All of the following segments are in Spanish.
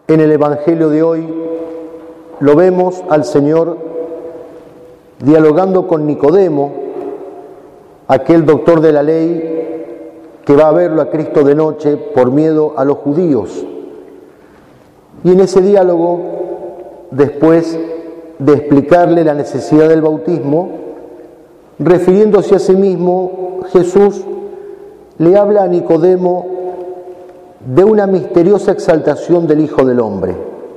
En el Evangelio de hoy lo vemos al Señor dialogando con Nicodemo, aquel doctor de la ley que va a verlo a Cristo de noche por miedo a los judíos. Y en ese diálogo, después de explicarle la necesidad del bautismo, refiriéndose a sí mismo, Jesús le habla a Nicodemo de una misteriosa exaltación del Hijo del Hombre.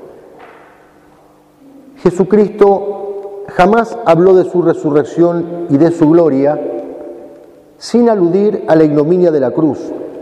Jesucristo jamás habló de su resurrección y de su gloria sin aludir a la ignominia de la cruz.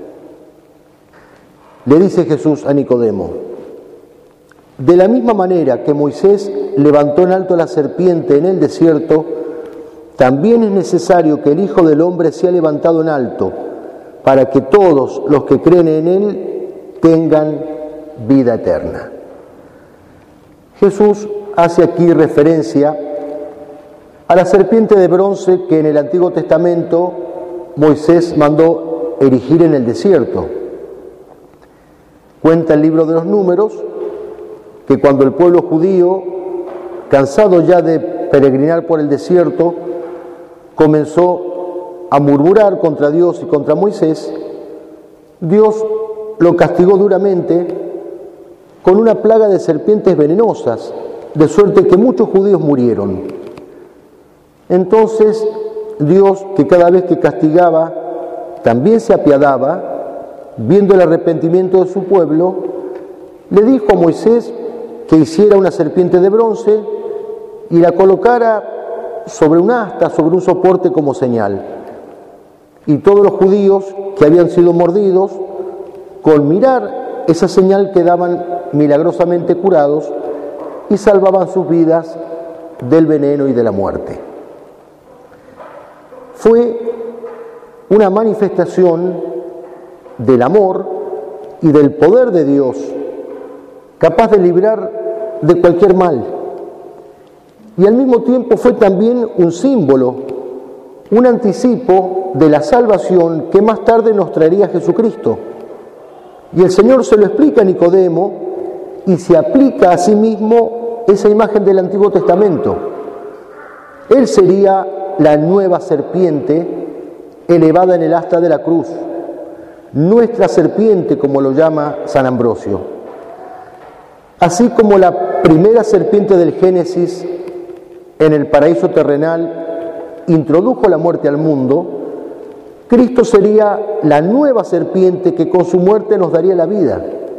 Le dice Jesús a Nicodemo: de la misma manera que Moisés levantó en alto la serpiente en el desierto, también es necesario que el Hijo del Hombre sea levantado en alto, para que todos los que creen en Él tengan vida eterna. Jesús hace aquí referencia a la serpiente de bronce que en el Antiguo Testamento Moisés mandó erigir en el desierto. Cuenta el libro de los Números que cuando el pueblo judío, cansado ya de peregrinar por el desierto, comenzó a murmurar contra Dios y contra Moisés, Dios lo castigó duramente con una plaga de serpientes venenosas, de suerte que muchos judíos murieron. Entonces Dios, que cada vez que castigaba también se apiadaba, viendo el arrepentimiento de su pueblo, le dijo a Moisés que hiciera una serpiente de bronce y la colocara sobre un asta, sobre un soporte como señal. Y todos los judíos que habían sido mordidos, con mirar esa señal quedaban milagrosamente curados y salvaban sus vidas del veneno y de la muerte. Fue una manifestación del amor y del poder de Dios, capaz de librar de cualquier mal. Y al mismo tiempo fue también un símbolo, un anticipo de la salvación que más tarde nos traería Jesucristo. Y el Señor se lo explica a Nicodemo y se aplica a sí mismo esa imagen del Antiguo Testamento. Él sería la nueva serpiente elevada en el asta de la cruz, nuestra serpiente, como lo llama San Ambrosio. Así como la primera serpiente del Génesis en el paraíso terrenal introdujo la muerte al mundo, Cristo sería la nueva serpiente que con su muerte nos daría la vida.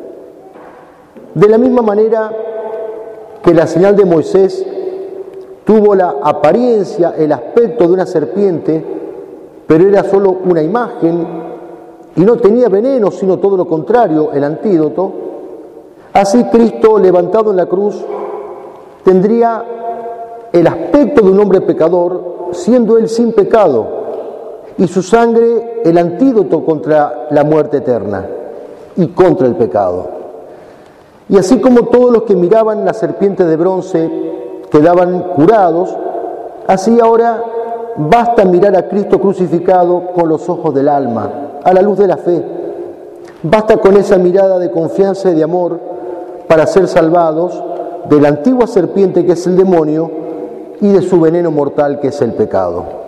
De la misma manera que la señal de Moisés tuvo la apariencia, el aspecto de una serpiente, pero era solo una imagen y no tenía veneno, sino todo lo contrario, el antídoto, así Cristo, levantado en la cruz, tendría el aspecto de un hombre pecador, siendo él sin pecado, y su sangre el antídoto contra la muerte eterna y contra el pecado. Y así como todos los que miraban la serpiente de bronce quedaban curados, así ahora basta mirar a Cristo crucificado con los ojos del alma, a la luz de la fe. Basta con esa mirada de confianza y de amor para ser salvados de la antigua serpiente que es el demonio y de su veneno mortal que es el pecado.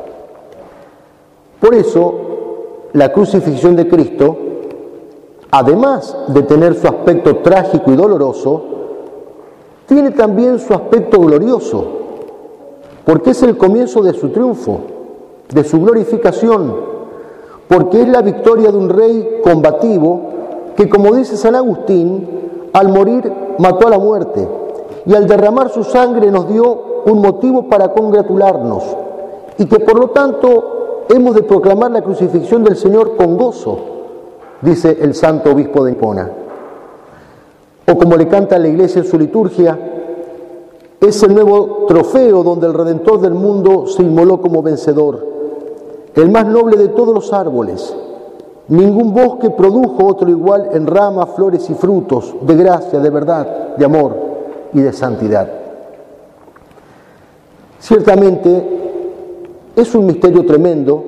Por eso, la crucifixión de Cristo, además de tener su aspecto trágico y doloroso, tiene también su aspecto glorioso, porque es el comienzo de su triunfo, de su glorificación, porque es la victoria de un rey combativo que, como dice San Agustín, al morir mató a la muerte y al derramar su sangre nos dio un motivo para congratularnos y que por lo tanto hemos de proclamar la crucifixión del Señor con gozo, dice el santo obispo de Hipona. O como le canta la Iglesia en su liturgia, es el nuevo trofeo donde el Redentor del mundo se inmoló como vencedor, el más noble de todos los árboles. Ningún bosque produjo otro igual en ramas, flores y frutos, de gracia, de verdad, de amor y de santidad. Ciertamente, es un misterio tremendo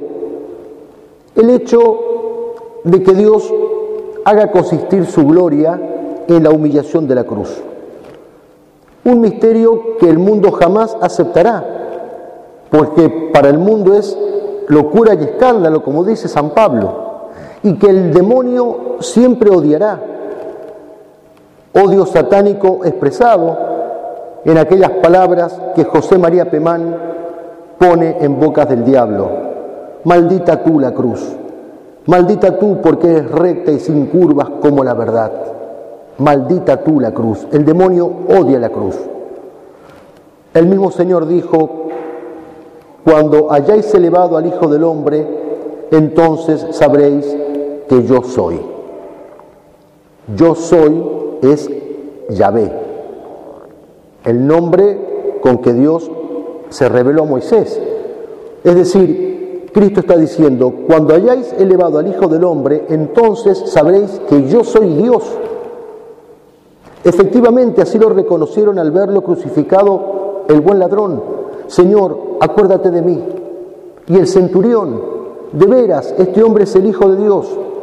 el hecho de que Dios haga consistir su gloria en la humillación de la cruz. Un misterio que el mundo jamás aceptará, porque para el mundo es locura y escándalo, como dice San Pablo, y que el demonio siempre odiará. Odio satánico expresado en aquellas palabras que José María Pemán pone en bocas del diablo. Maldita tú la cruz, maldita tú porque eres recta y sin curvas como la verdad. Maldita tú la cruz. El demonio odia la cruz. El mismo Señor dijo: cuando hayáis elevado al Hijo del Hombre, entonces sabréis que yo soy. Yo soy es Yahvé, el nombre con que Dios se reveló a Moisés. Es decir, Cristo está diciendo: cuando hayáis elevado al Hijo del Hombre, entonces sabréis que yo soy Dios. Efectivamente, así lo reconocieron al verlo crucificado el buen ladrón. Señor, acuérdate de mí. Y el centurión: de veras, este hombre es el Hijo de Dios.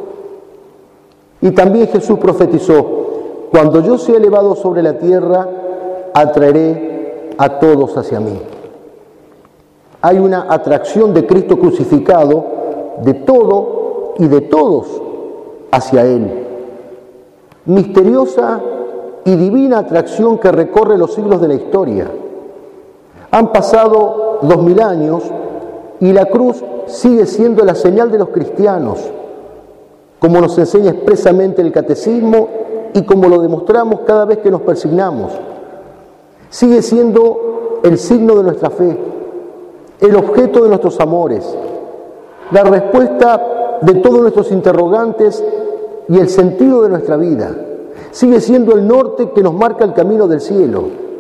Y también Jesús profetizó: cuando yo sea elevado sobre la tierra, atraeré a todos hacia mí. Hay una atracción de Cristo crucificado de todo y de todos hacia Él. Misteriosa y divina atracción que recorre los siglos de la historia. Han pasado 2000 años y la cruz sigue siendo la señal de los cristianos, como nos enseña expresamente el Catecismo y como lo demostramos cada vez que nos persignamos. Sigue siendo el signo de nuestra fe, el objeto de nuestros amores, la respuesta de todos nuestros interrogantes y el sentido de nuestra vida. Sigue siendo el norte que nos marca el camino del cielo.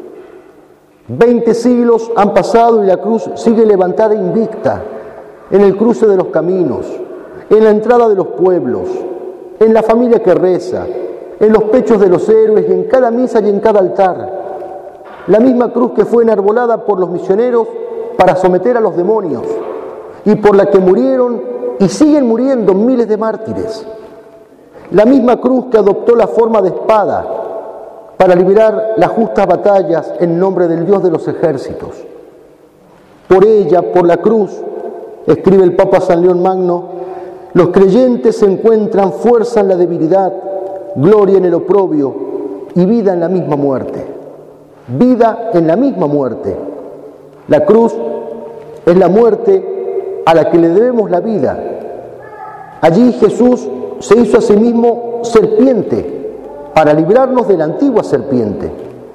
20 siglos han pasado y la cruz sigue levantada invicta en el cruce de los caminos, en la entrada de los pueblos, en la familia que reza, en los pechos de los héroes y en cada misa y en cada altar. La misma cruz que fue enarbolada por los misioneros para someter a los demonios y por la que murieron y siguen muriendo miles de mártires. La misma cruz que adoptó la forma de espada para librar las justas batallas en nombre del Dios de los ejércitos. Por ella, por la cruz, escribe el Papa San León Magno, los creyentes encuentran fuerza en la debilidad, gloria en el oprobio y vida en la misma muerte. Vida en la misma muerte. La cruz es la muerte a la que le debemos la vida. Allí Jesús se hizo a sí mismo serpiente para librarnos de la antigua serpiente.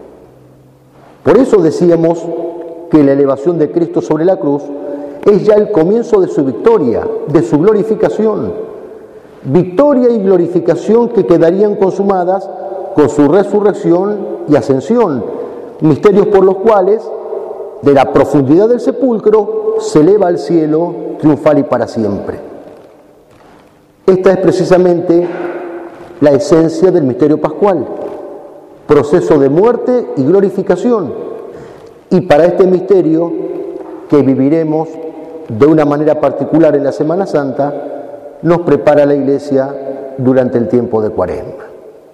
Por eso decíamos que la elevación de Cristo sobre la cruz es ya el comienzo de su victoria, de su glorificación. Victoria y glorificación que quedarían consumadas con su resurrección y ascensión, misterios por los cuales, de la profundidad del sepulcro, se eleva al cielo triunfal y para siempre. Esta es precisamente la esencia del misterio pascual, proceso de muerte y glorificación. Y para este misterio, que viviremos de una manera particular en la Semana Santa, nos prepara la Iglesia durante el tiempo de Cuaresma.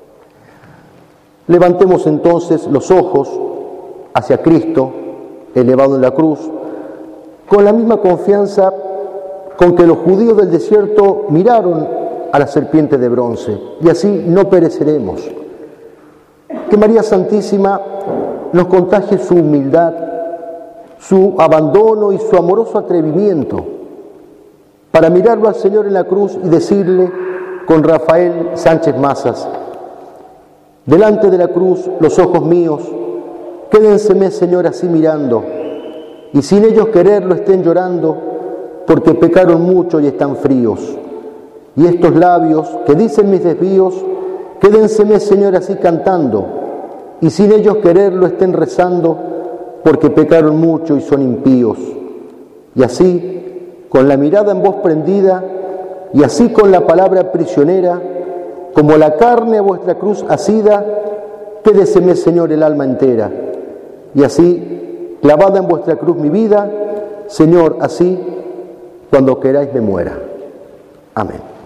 Levantemos entonces los ojos hacia Cristo, elevado en la cruz, con la misma confianza con que los judíos del desierto miraron a la serpiente de bronce, y así no pereceremos. Que María Santísima nos contagie su humildad, su abandono y su amoroso atrevimiento, para mirarlo al Señor en la cruz y decirle con Rafael Sánchez Mazas: delante de la cruz los ojos míos, quédenseme, Señor, así mirando, y sin ellos quererlo estén llorando, porque pecaron mucho y están fríos. Y estos labios que dicen mis desvíos, quédenseme, Señor, así cantando, y sin ellos quererlo estén rezando, porque pecaron mucho y son impíos. Y así, con la mirada en vos prendida, y así con la palabra prisionera, como la carne a vuestra cruz asida, quédeseme, Señor, el alma entera. Y así, clavada en vuestra cruz mi vida, Señor, así, cuando queráis me muera. Amén.